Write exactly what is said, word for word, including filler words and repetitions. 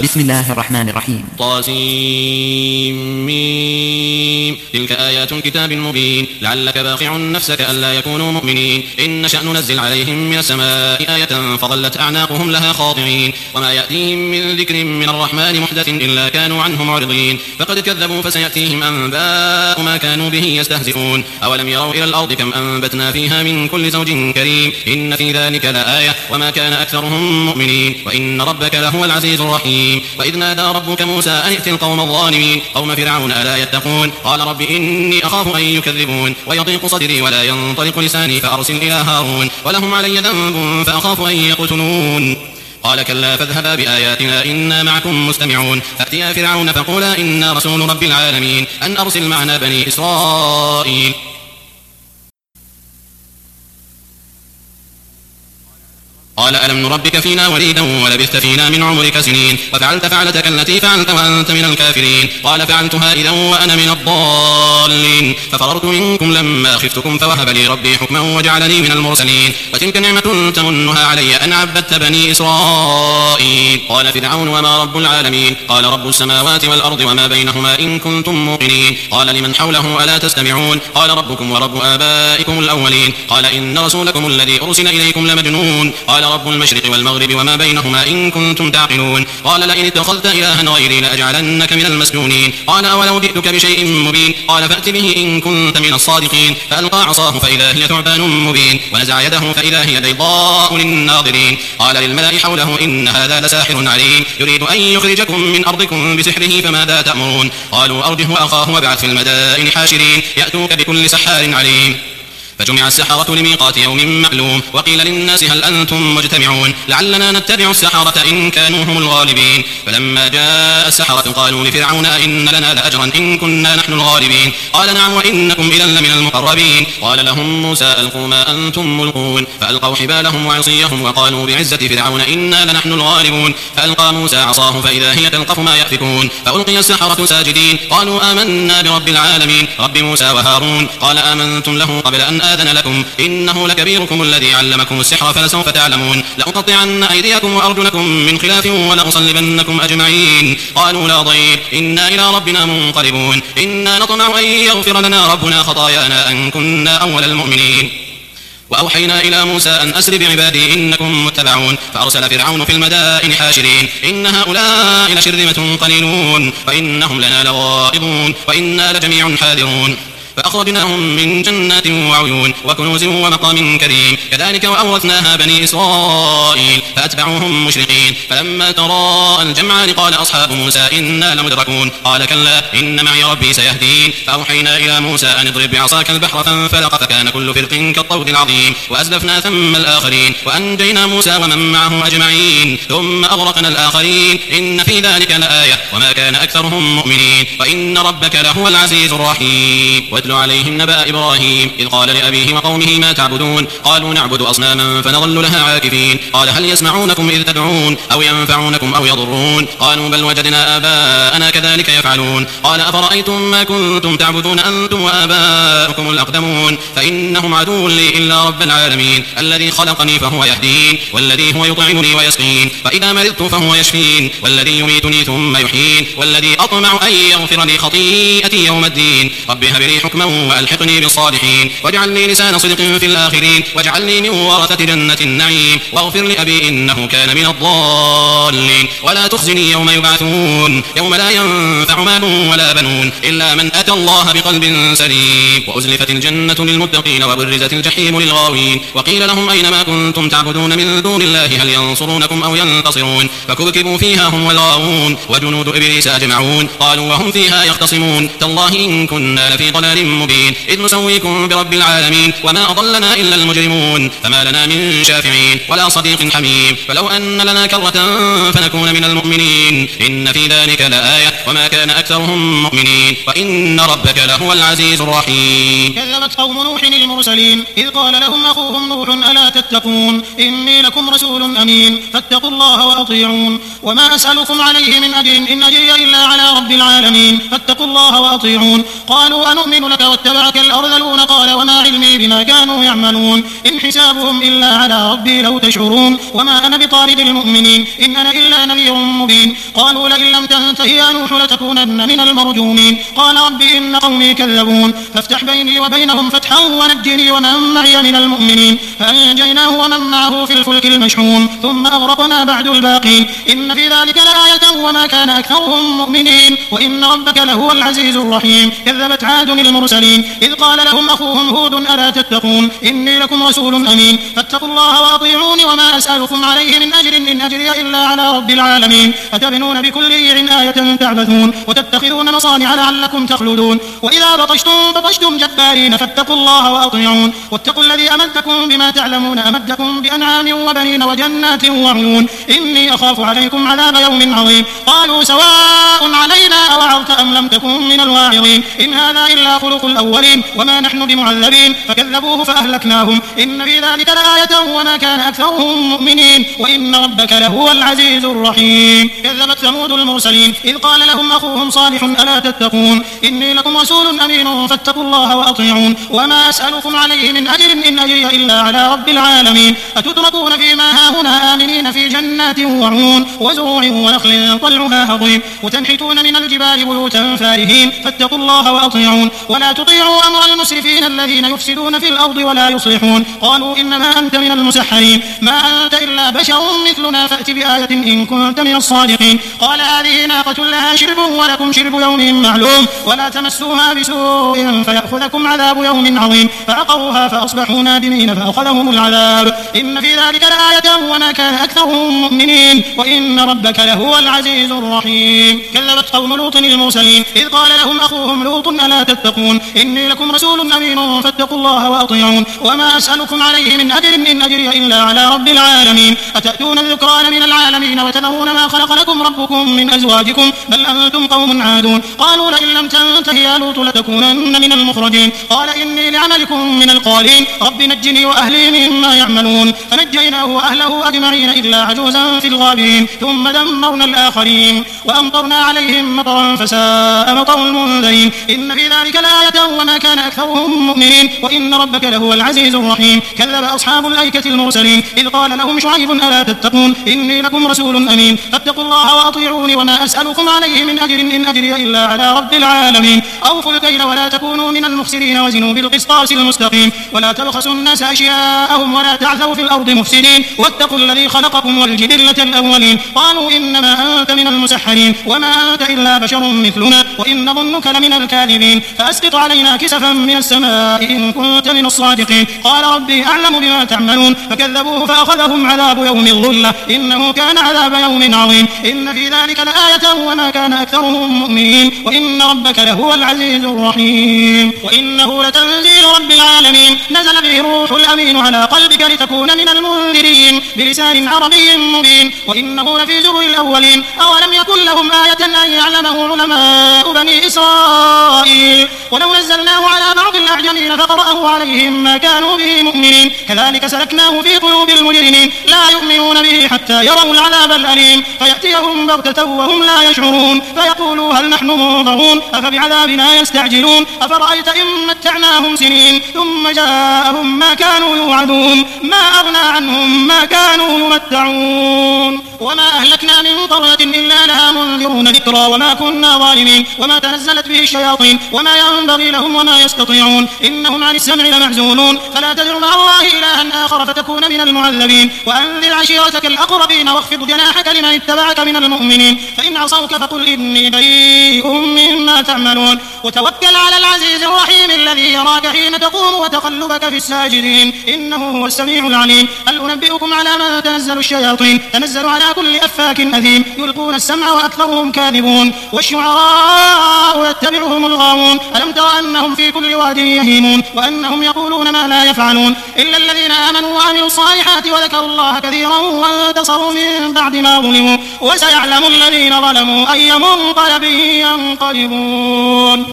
بسم الله الرحمن الرحيم. طاسيم. تلك آيات الكتاب المبين لعلك باخع نفسك ألا يكونوا مؤمنين إن نشأ ننزل عليهم من السماء آية فظلت أعناقهم لها خاضعين وما يأتيهم من ذكر من الرحمن محدث إلا كانوا عنه معرضين فقد كذبوا فسيأتيهم أنباء ما كانوا به يستهزئون أولم يروا إلى الأرض كم أنبتنا فيها من كل زوج كريم إن في ذلك لآية وما كان أكثرهم مؤمنين وإن ربك لهو العزيز الرحيم. وإذ نادى ربك موسى أن ائت القوم الظالمين قوم فرعون ألا يتقون قال رب إني أخاف أن يكذبون ويضيق صدري ولا ينطلق لساني فأرسل إلى هارون ولهم علي ذنب فأخاف أن يقتلون قال كلا فاذهبا بآياتنا إنا معكم مستمعون فأتيا فرعون فقولا إنا رسول رب العالمين أن أرسل معنا بني إسرائيل. قال ألم نربك فينا وليدا ولبثت فينا من عمرك سنين وفعلت فعلتك التي فعلت وأنت من الكافرين قال فعلتها إذا وأنا من الضالين ففررت منكم لما خفتكم فوهب لي ربي حكما وجعلني من المرسلين وتلك نعمة تمنها علي أن عبدت بني إسرائيل. قال فرعون وما رب العالمين قال رب السماوات والأرض وما بينهما إن كنتم موقنين. قال لمن حوله ألا تستمعون قال ربكم ورب آبائكم الأولين. قال إن رسولكم الذي أرسل إليكم لمجنون. قال رب المشرق والمغرب وما بينهما إن كنتم تعقلون. قال لئن اتخذت إلها غيري لأجعلنك من المسجونين. قال أولو جئتك بشيء مبين قال فأت به إن كنت من الصادقين. فألقى عصاه فإذا هي ثعبان مبين ونزع يده فإذا هي بيضاء للناظرين. قال للملأ حوله إن هذا لساحر عليم يريد أن يخرجكم من أرضكم بسحره فماذا تأمرون. قالوا أرجه وأخاه وابعث في المدائن حاشرين يأتوك بكل سحار عليم. فجمع السحرة لميقات يوم معلوم وقيل للناس هل أنتم مجتمعون لعلنا نتبع السحرة إن كانوا هم الغالبين. فلما جاء السحرة قالوا لفرعون إن لنا لأجرا إن كنا نحن الغالبين. قال نعم وإنكم إذا لمن المقربين. قال لهم موسى ألقوا ما أنتم ملقون فألقوا حبالهم وعصيهم وقالوا بعزة فرعون إنا لنحن الغالبون. فألقى موسى عصاه فإذا هي تلقف ما يأفكون فألقي السحرة ساجدين قالوا آمنا برب العالمين رب موسى وهارون. قال آمنتم له قبل أن آذن لكم إنه لكبيركم الذي علمكم السحر فلسوف تعلمون لأقطعن أيديكم وأرجلكم من خلاف ولأصلبنكم أجمعين. قالوا لا ضير إنا إلى ربنا منقلبون إنا نطمع أن يغفر لنا ربنا خطايانا أن كنا أول المؤمنين. وأوحينا إلى موسى أن أسر بعبادي إنكم متبعون. فأرسل فرعون في المدائن حاشرين إن هؤلاء لشرذمة قليلون وإنهم لنا لغائظون وإنا لجميع حاذرون. فأخرجناهم من جنات وعيون وكنوز ومقام كريم كذلك وأورثناها بني إسرائيل فأتبعوهم مشرقين. فلما تراءى الجمعان قال أصحاب موسى إنا لمدركون قال كلا إن معي ربي سيهدين. فأوحينا إلى موسى أن اضرب بعصاك البحر فانفلق فكان كل فرق كالطود العظيم وأزلفنا ثم الآخرين وأنجينا موسى ومن معه أجمعين ثم أغرقنا الآخرين إن في ذلك لآية وما كان أكثرهم مؤمنين وإن ربك لهو العزيز الرحيم. واتل عليهم نبأ إبراهيم إذ قال لأبيه وقومه ما تعبدون قالوا نعبد أصناما فنظل لها عاكفين. قال هل يسمعونكم إذ تدعون أو ينفعونكم أو يضرون قالوا بل وجدنا آباءنا كذلك يفعلون. قال أفرأيتم ما كنتم تعبدون أنتم وآباؤكم الأقدمون فإنهم عدو لي إلا رب العالمين الذي خلقني فهو يهدين والذي هو يطعمني ويسقين فإذا مرضت فهو يشفين والذي يميتني ثم يحيين والذي أطمع أن يغفر لي خطيئتي يوم الدين. رب هب لي حكما وألحقني بالصالحين واجعل لي لسان صدق في الآخرين واجعلني من ورثة جنة النعيم واغفر لأبي إنه كان من الضالين ولا تخزني يوم يبعثون يوم لا ينفع مال ولا بنون إلا من أتى الله بقلب سليم. وأزلفت الجنة للمتقين وبرزت الجحيم للغاوين وقيل لهم أين ما كنتم تعبدون من دون الله هل ينصرونكم أو ينتصرون فكبكبوا فيها هم والغاوون وجنود إبليس أجمعون قالوا وهم فيها يختصمون تالله إن كنا لفي ضلال مبين إذ نسويكم برب العالمين وما أضلنا إلا المجرمون فما لنا من شافعين ولا صديق حميم فلو أن لنا كرة فنكون من المؤمنين إن في ذلك لآية وما كان أكثرهم مؤمنين وإن ربك لهو العزيز الرحيم. كذبت قوم نوح المرسلين إذ قال لهم أخوهم نوح ألا تتقون إني لكم رسول أمين فاتقوا الله وأطيعون وما أسألكم عليه من أجر إن أجري إلا على رب العالمين فاتقوا الله وأطيعون. قالوا أنؤمن لك واتبعك الأرذلون قال وما علمي بما كانوا يعملون إن حسابهم إلا على ربي لو تشعرون وما أنا بطارد المؤمنين إن أنا إلا نذير مبين قالوا لئن لم تنته يا نوح لتكونن من المرجومين قال رب إن قومي كذبون فافتح بيني وبينهم فتحا ونجني ومن معي من المؤمنين فأنجيناه ومن معه في الفلك المشحون ثم أغرقنا بعد الباقين إن في ذلك لآية وما كان أكثرهم مؤمنين وإن ربك لهو العزيز الرحيم كذبت عاد المرسلين إذ قال لهم أخوهم هود ألا تتقون إني لكم رسول أمين فاتقوا الله وأطيعوني وما أسألكم عليه من أجر إن أجري إلا على رب العالمين أتبنون بكل ريع آية تعبثون وتتخذون مصانع لعلكم تخلدون وإذا بطشتم بطشتم جبارين فاتقوا الله وأطيعون واتقوا الذي أمدكم بما تعلمون أمدكم بأنعام وبنين وجنات وعيون إني أخاف عليكم عذاب يوم عظيم قالوا سواء علينا أوعظت أم لم تكن من الواعظين إن هذا إلا خلق الأولين وما نحن بمعذبين فكذبوه فأهلكناهم إن في ذلك لآية وما كان أكثرهم مؤمنين وإن ربك لهو العزيز الرحيم كذبت ثمود المرسلين إذ قال لهم أخوهم صالح ألا تتقون إني لكم رسول أمين فاتقوا الله وأطيعون وما أسألكم عليه من أجر إن أجري إلا على رب العالمين أتتركون فيما هاهنا آمنين في جنات وعيون وزروع ونخل طلعها هضيم وتنحتون من الجبال بيوتا فارهين فاتقوا الله وأطيعون ولا تطيعوا أمر المسرفين الذين يفسدون في الأرض ولا يصلحون قالوا إنما أنت من المسحرين ما أنت إلا بشر مثلنا فأت بآية إن كنت من الصادقين قال هذه ناقة لها شرب ولكم شرب يوم معلوم ولا تمسوها بسوء فيأخذكم عذاب يوم عظيم فعقروها فأصبحوا نادمين فأخذهم العذاب إن في ذلك لآية وما كان أكثرهم مؤمنين وإن ربك لهو العزيز الرحيم كذبت قوم لوط المرسلين إذ قال لهم أخوهم لوط ألا تتقون إني لكم رسول أمين فاتقوا الله وأطيعون وما أسألكم عليه من أجر إن أجري إلا على رب العالمين أتأتون الذكران من العالمين وتذرون ما خلق لكم ربكم من أزواجكم بل أنتم قوم عادون قالوا لئن لم تنته يا لوط لتكونن من المخرجين قال إني لعملكم من القالين رب نجني وأهلي مما يعملون فنجيناه وأهله أجمعين إلا عجوزا في الغابرين ثم دمرنا الآخرين وأمطرنا عليهم مطرا فساء مطر المنذرين إن في ذلك لآية وما كان أكثرهم مؤمنين وإن ربك لهو العزيز الرحيم كذب أصحاب الأيكة المرسلين إذ قال لهم شعيب ألا تتقون إني لكم رسول أمين فاتقوا الله وأطيعوني وما أسألكم عليه من أجر إن أجري إلا على رب العالمين أوفوا الكيل ولا تكونوا من المخسرين وزنوا بالقسطاس المستقيم ولا تبخسوا الناس أشياءهم ولا تعثوا في الأرض مفسدين واتقوا الذي خلقكم والجبلة الأولين قالوا إنما أنت من المسحرين وما أنت إلا بشر مثلنا وإن ظنك لمن الكاذبين فأسقط علينا كسفا من السماء إن كنت من الصادقين قال ربي أعلم بما تعملون فكذبوه فأخذهم عذاب يوم الظلة إنه كان عذاب يوم عظيم إن في ذلك لآية وما كان أكثرهم مؤمنين وإن ربك لهو العزيز الرحيم وإنه لتنزيل رب العالمين نزل به الروح الأمين على قلبك لتكون من المنذرين بلسان عربي مبين وإنه لفي زبر الأولين أولم يكن لهم آية أن يعلمه علماء بني إسرائيل ولو نزلناه على بعض الأعجمين فقرأه عليهم ما كانوا به مؤمنين كذلك سلكناه في قلوب المجرمين لا يؤمنون به حتى يروا العذاب الأليم فيأتيهم بغتة وهم لا يشعرون فيقولوا هل نحن منظرون أفبعذابنا يستعجلون أفرأيت إن متعناهم سنين ثم جاءهم ما كانوا يوعدون ما أغنى عنهم ما كانوا يمتعون وما أهلكنا من قرية إلا لها منذرون ذكرى وما كنا ظالمين وما تنزلت به الشياطين وما ينبغي لهم وما يستطيعون إنهم عن السمع لمعزولون فلا تدع مع الله إلها آخر فتكون من المعذبين وأنذر عشيرتك الأقربين واخفض جناحك لمن اتبعك من المؤمنين فإن عصوك فقل إني بريء مما تعملون وتوكل على العزيز الرحيم الذي يراك حين تقوم وتقلبك في الساجدين إنه هو السميع العليم هل أنبئكم على من تنزل الشياطين تنزل على كل أفاك أثيم يلقون السمع وأكثرهم كاذبون والشعراء يتبعهم الغاوون ألم تر أنهم في كل واد يهيمون وأنهم يقولون ما لا يفعلون إلا الذين آمنوا وعملوا الصالحات وذكروا الله كثيرا وانتصروا من بعد ما ظلموا وسيعلم الذين ظلموا أي منقلب ينقلبون.